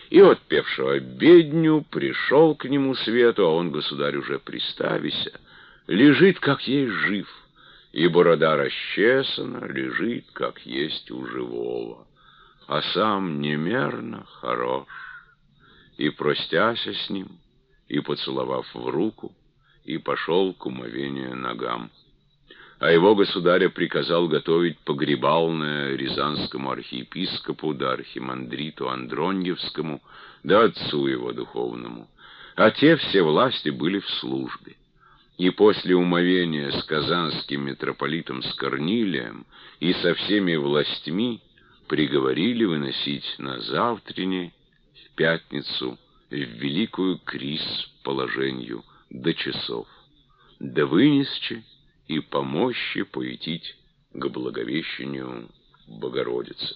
И, отпевшего обедню, пришел к нему свету, а он, государь, уже приставися, лежит, как есть жив, и борода расчесана, лежит, как есть у живого, а сам немерно хорош. И, простяся с ним, и поцеловав в руку, и пошел к умовению ногам. А его государя приказал готовить погребалное рязанскому архиепископу да архимандриту Андроньевскому да отцу его духовному. А те все власти были в службе. И после умовения с казанским митрополитом с Корнилием и со всеми властьми приговорили выносить на завтрене, в пятницу, в великую крис положению до часов, да вынесче и помощи поютить к Благовещению Богородицы.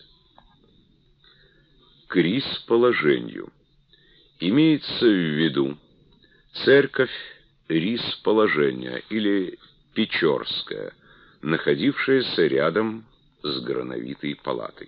Крис положению. Имеется в виду церковь Рис положения или Печорская, находившаяся рядом с Грановитой палатой.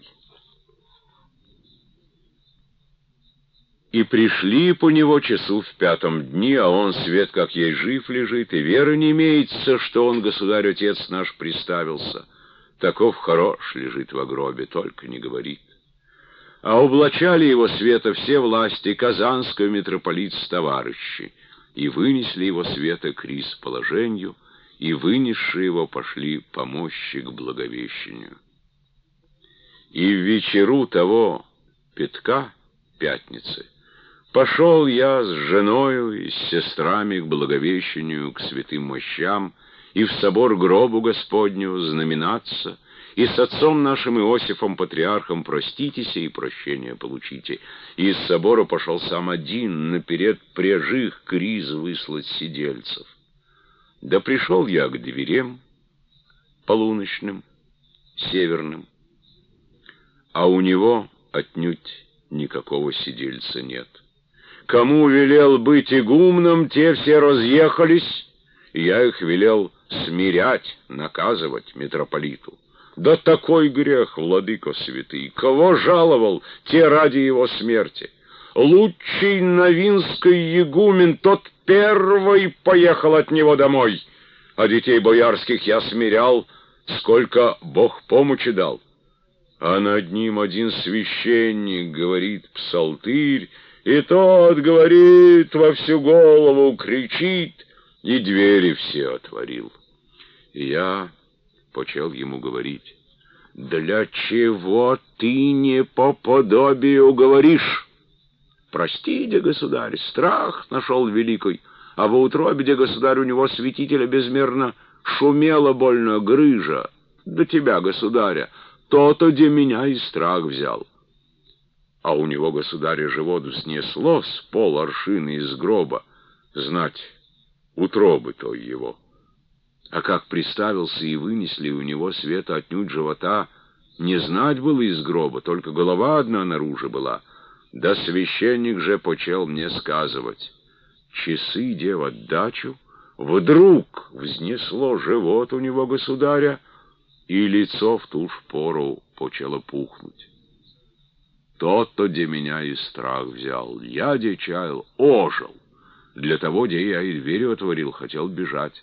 И пришли по него часу в 5 дни, а он свет как ей жив лежит, и веры не имеется, что он, государь, отец наш, приставился. Таков хорош лежит во гробе, только не говорит. А облачали его света все власти казанского митрополита товарищи, и вынесли его света к рис положению, и вынесшие его пошли помощи к Благовещению. И в вечеру того пятка, пятницы, пошел я с женою и с сестрами к Благовещению, к святым мощам, и в собор гробу Господню знаменаться, и с отцом нашим Иосифом Патриархом проститесь и прощения получите. И из собора пошел сам один, наперед прежих криз выслать сидельцев. Да пришел я к дверям полуночным, северным, а у него отнюдь никакого сидельца нет. Кому велел быть игумном, те все разъехались, и я их велел смирять, наказывать митрополиту. Да такой грех, владыко святый, кого жаловал, те ради его смерти. Лучший новинский игумен, тот первый поехал от него домой, а детей боярских я смирял, сколько Бог помощи дал. А над ним один священник говорит псалтырь, и тот говорит во всю голову, кричит, и двери все отворил. И я почел ему говорить: «Для чего ты не по подобию говоришь? Прости, де государь, страх нашел великий, а во утробе, де государь, у него святителя безмерно шумела больно грыжа. До тебя, государя, то-то, де меня и страх взял. А у него, государя, живот снесло с пол аршины из гроба, знать, утробы той его. А как приставился и вынесли у него света отнюдь живота, не знать было из гроба, только голова одна наружу была. Да священник же почел мне сказывать: часы, де в отдачу, вдруг взнесло живот у него, государя, и лицо в ту ж пору почало пухнуть. То-то, де меня и страх взял. Я, де чаял, ожил. Для того, де я и дверь отворил, хотел бежать.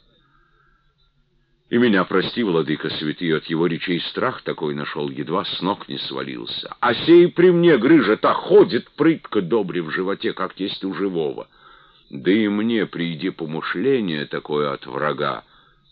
И меня прости, владыка святый, от его речей страх такой нашел, едва с ног не свалился. А сей при мне грыжа та ходит прытко добре в животе, как есть у живого. Да и мне приди помышление такое от врага.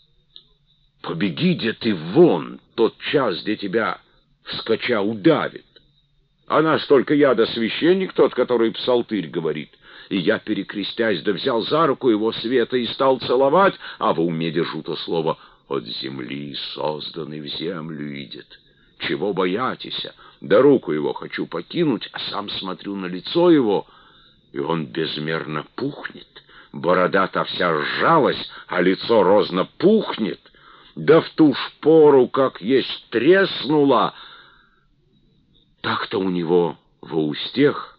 Побеги, де ты вон, тот час, где тебя вскоча удавит. А нас только я да священник тот, который псалтырь говорит. И я, перекрестясь, да взял за руку его света и стал целовать, а в уме держу то слово: от земли созданный в землю идет. Чего боятися? Да руку его хочу покинуть, а сам смотрю на лицо его, и он безмерно пухнет. Борода-то вся сжалась, а лицо розно пухнет. Да в ту ж пору, как есть, треснула. Так-то у него во устех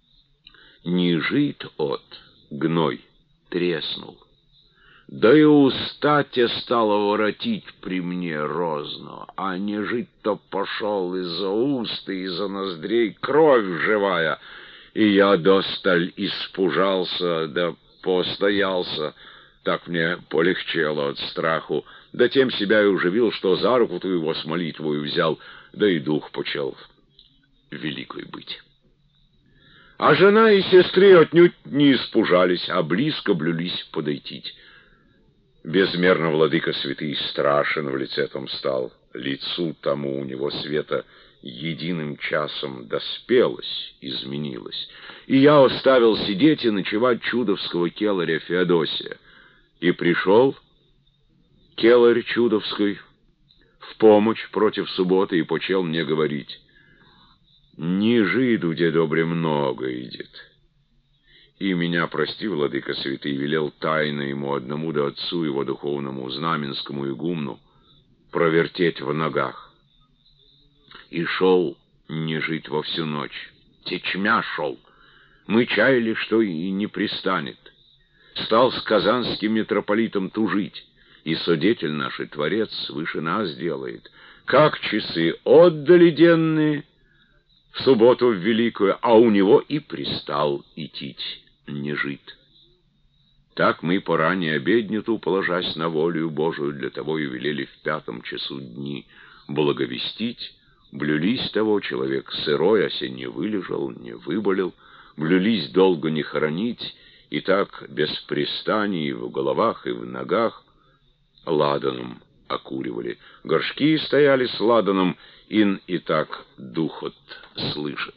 не жит от гной треснул. Да и уста те стало воротить при мне розно, а не жить-то пошел из-за уст и из-за ноздрей кровь живая. и я досталь испужался, да постоялся. Так мне полегчело от страху, да тем себя и уживил, что за руку-то его с молитвою взял, да и дух почел великой быть. А жена и сестры отнюдь не испужались, а близко блюлись подойти. Безмерно владыка святый страшен в лице том стал, лицу тому у него света единым часом доспелось, изменилось. И я оставил сидеть и ночевать чудовского келаря Феодосия. И пришел келарь чудовский в помощь против субботы и почел мне говорить: «Не жиду, где добре много идет». И меня, прости, владыка святый, велел тайно ему одному да отцу его духовному знаменскому игумну провертеть в ногах. И шел не жить во всю ночь, течмя шел. Мы чаяли, что и не пристанет. Стал с казанским митрополитом тужить, и судетель наш и Творец выше нас делает. Как часы отдали денные в субботу в великую, а у него и пристал идти не жить. Так мы поранее обедню, положась на волю Божию, для того и велели в 5 часу дни благовестить. Блюлись того, человек сырой, осе не вылежал, не выболел, блюлись долго не хоронить, и так без пристаний в головах и в ногах ладаном окуривали. Горшки стояли с ладаном, ин и так духот слышит.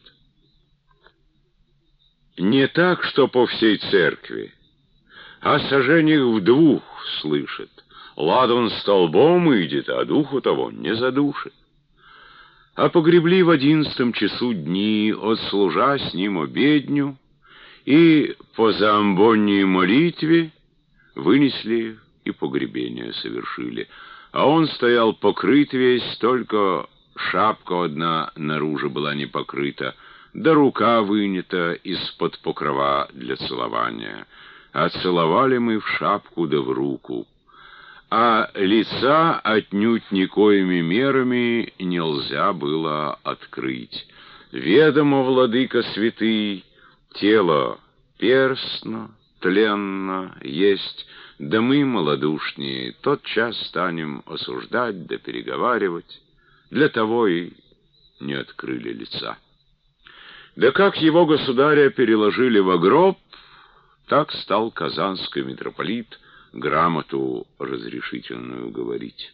Не так, что по всей церкви, а сожжениях в 2 слышит. Ладан столбом идет, а духу того не задушит. А погребли в 11 часу дни, отслужа с ним обедню, и по заамбонней молитве вынесли и погребение совершили. А он стоял покрыт весь, только шапка одна наружу была не покрыта, да рука вынята из-под покрова для целования. А целовали мы в шапку да в руку. А лица отнюдь никоими мерами нельзя было открыть. Ведомо, владыка святый, тело перстно, тленно есть, да мы, малодушнее, тотчас станем осуждать да переговаривать. Для того и не открыли лица. Да как его государя переложили во гроб, так стал казанский митрополит грамоту разрешительную говорить.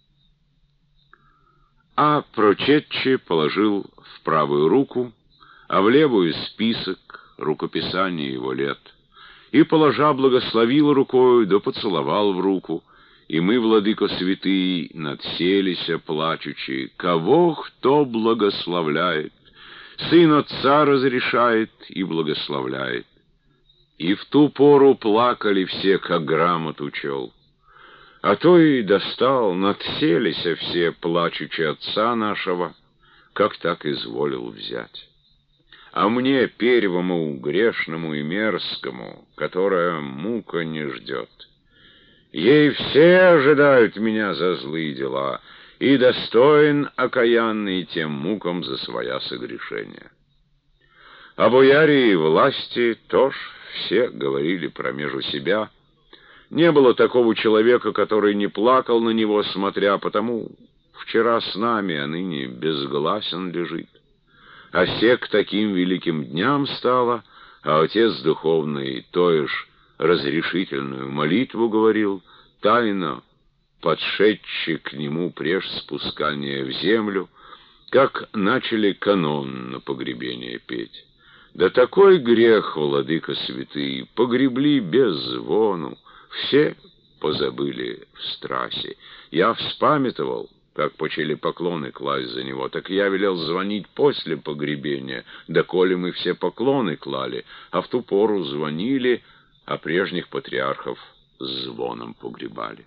А прочетче положил в правую руку, а в левую список, рукописание его лет, и, положа, благословил рукою, да поцеловал в руку, и мы, владыко святый, надселися, плачучи, кого кто благословляет, сын отца разрешает и благословляет. И в ту пору плакали все, как грамоту чел. А то и достал, надселися все, плачучи отца нашего, как так изволил взять. А мне, первому, грешному и мерзкому, которая мука не ждет, ей все ожидают меня за злые дела, и достоин окаянный тем мукам за своя согрешения. А бояре и власти тоже все говорили промежу себя. Не было такого человека, который не плакал на него, смотря, потому вчера с нами, а ныне безгласен лежит. А се к таким великим дням стало, а отец духовный тою ж разрешительную молитву говорил, тайно подшедший к нему преж спускания в землю, как начали канон на погребение петь. Да такой грех, владыка святый, погребли без звону, все позабыли в страсе. Я вспамятовал, как почели поклоны класть за него, так я велел звонить после погребения, доколе мы все поклоны клали, а в ту пору звонили, а прежних патриархов с звоном погребали.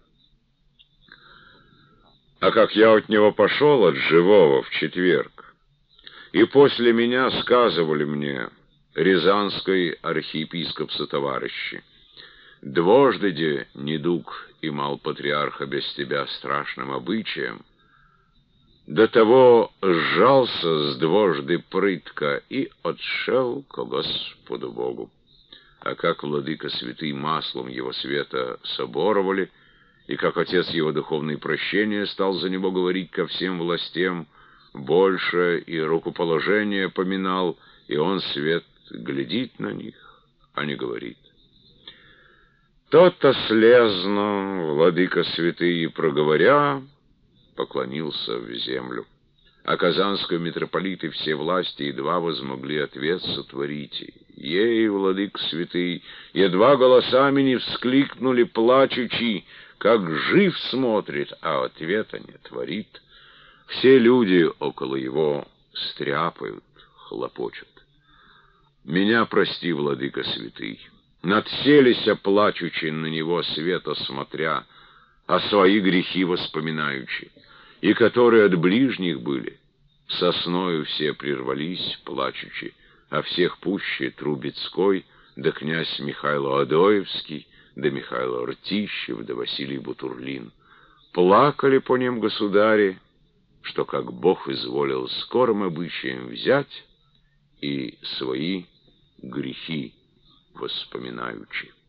А как я от него пошел, от живого, в четверг, и после меня сказывали мне рязанской архиепископсо-товарищи, двожды недуг имал патриарха без тебя страшным обычаем, До того сжался с двожды прытко и отшел ко Господу Богу. А как владыка святый маслом его света соборовали, и как отец его духовное прощение стал за него говорить ко всем властям, больше и рукоположение поминал, и он, свет, глядит на них, а не говорит. То-то слезно владыка святый, проговоря, поклонился в землю. А казанского митрополиты все власти едва возмогли ответ сотворить. Ей, владык святый, едва голосами не вскликнули плачучи, как жив смотрит, а ответа не творит. Все люди около его стряпают, хлопочут. Меня прости, владыка святый, надселися плачучи на него света смотря, а свои грехи воспоминаючи, и которые от ближних были, сосною все прервались, плачучи, а всех пуще Трубецкой, да князь Михайло Адоевский, да Михайло Ртищев, да Василий Бутурлин. Плакали по ним государи, что как Бог изволил скорым обычаем взять и свои грехи воспоминаючи.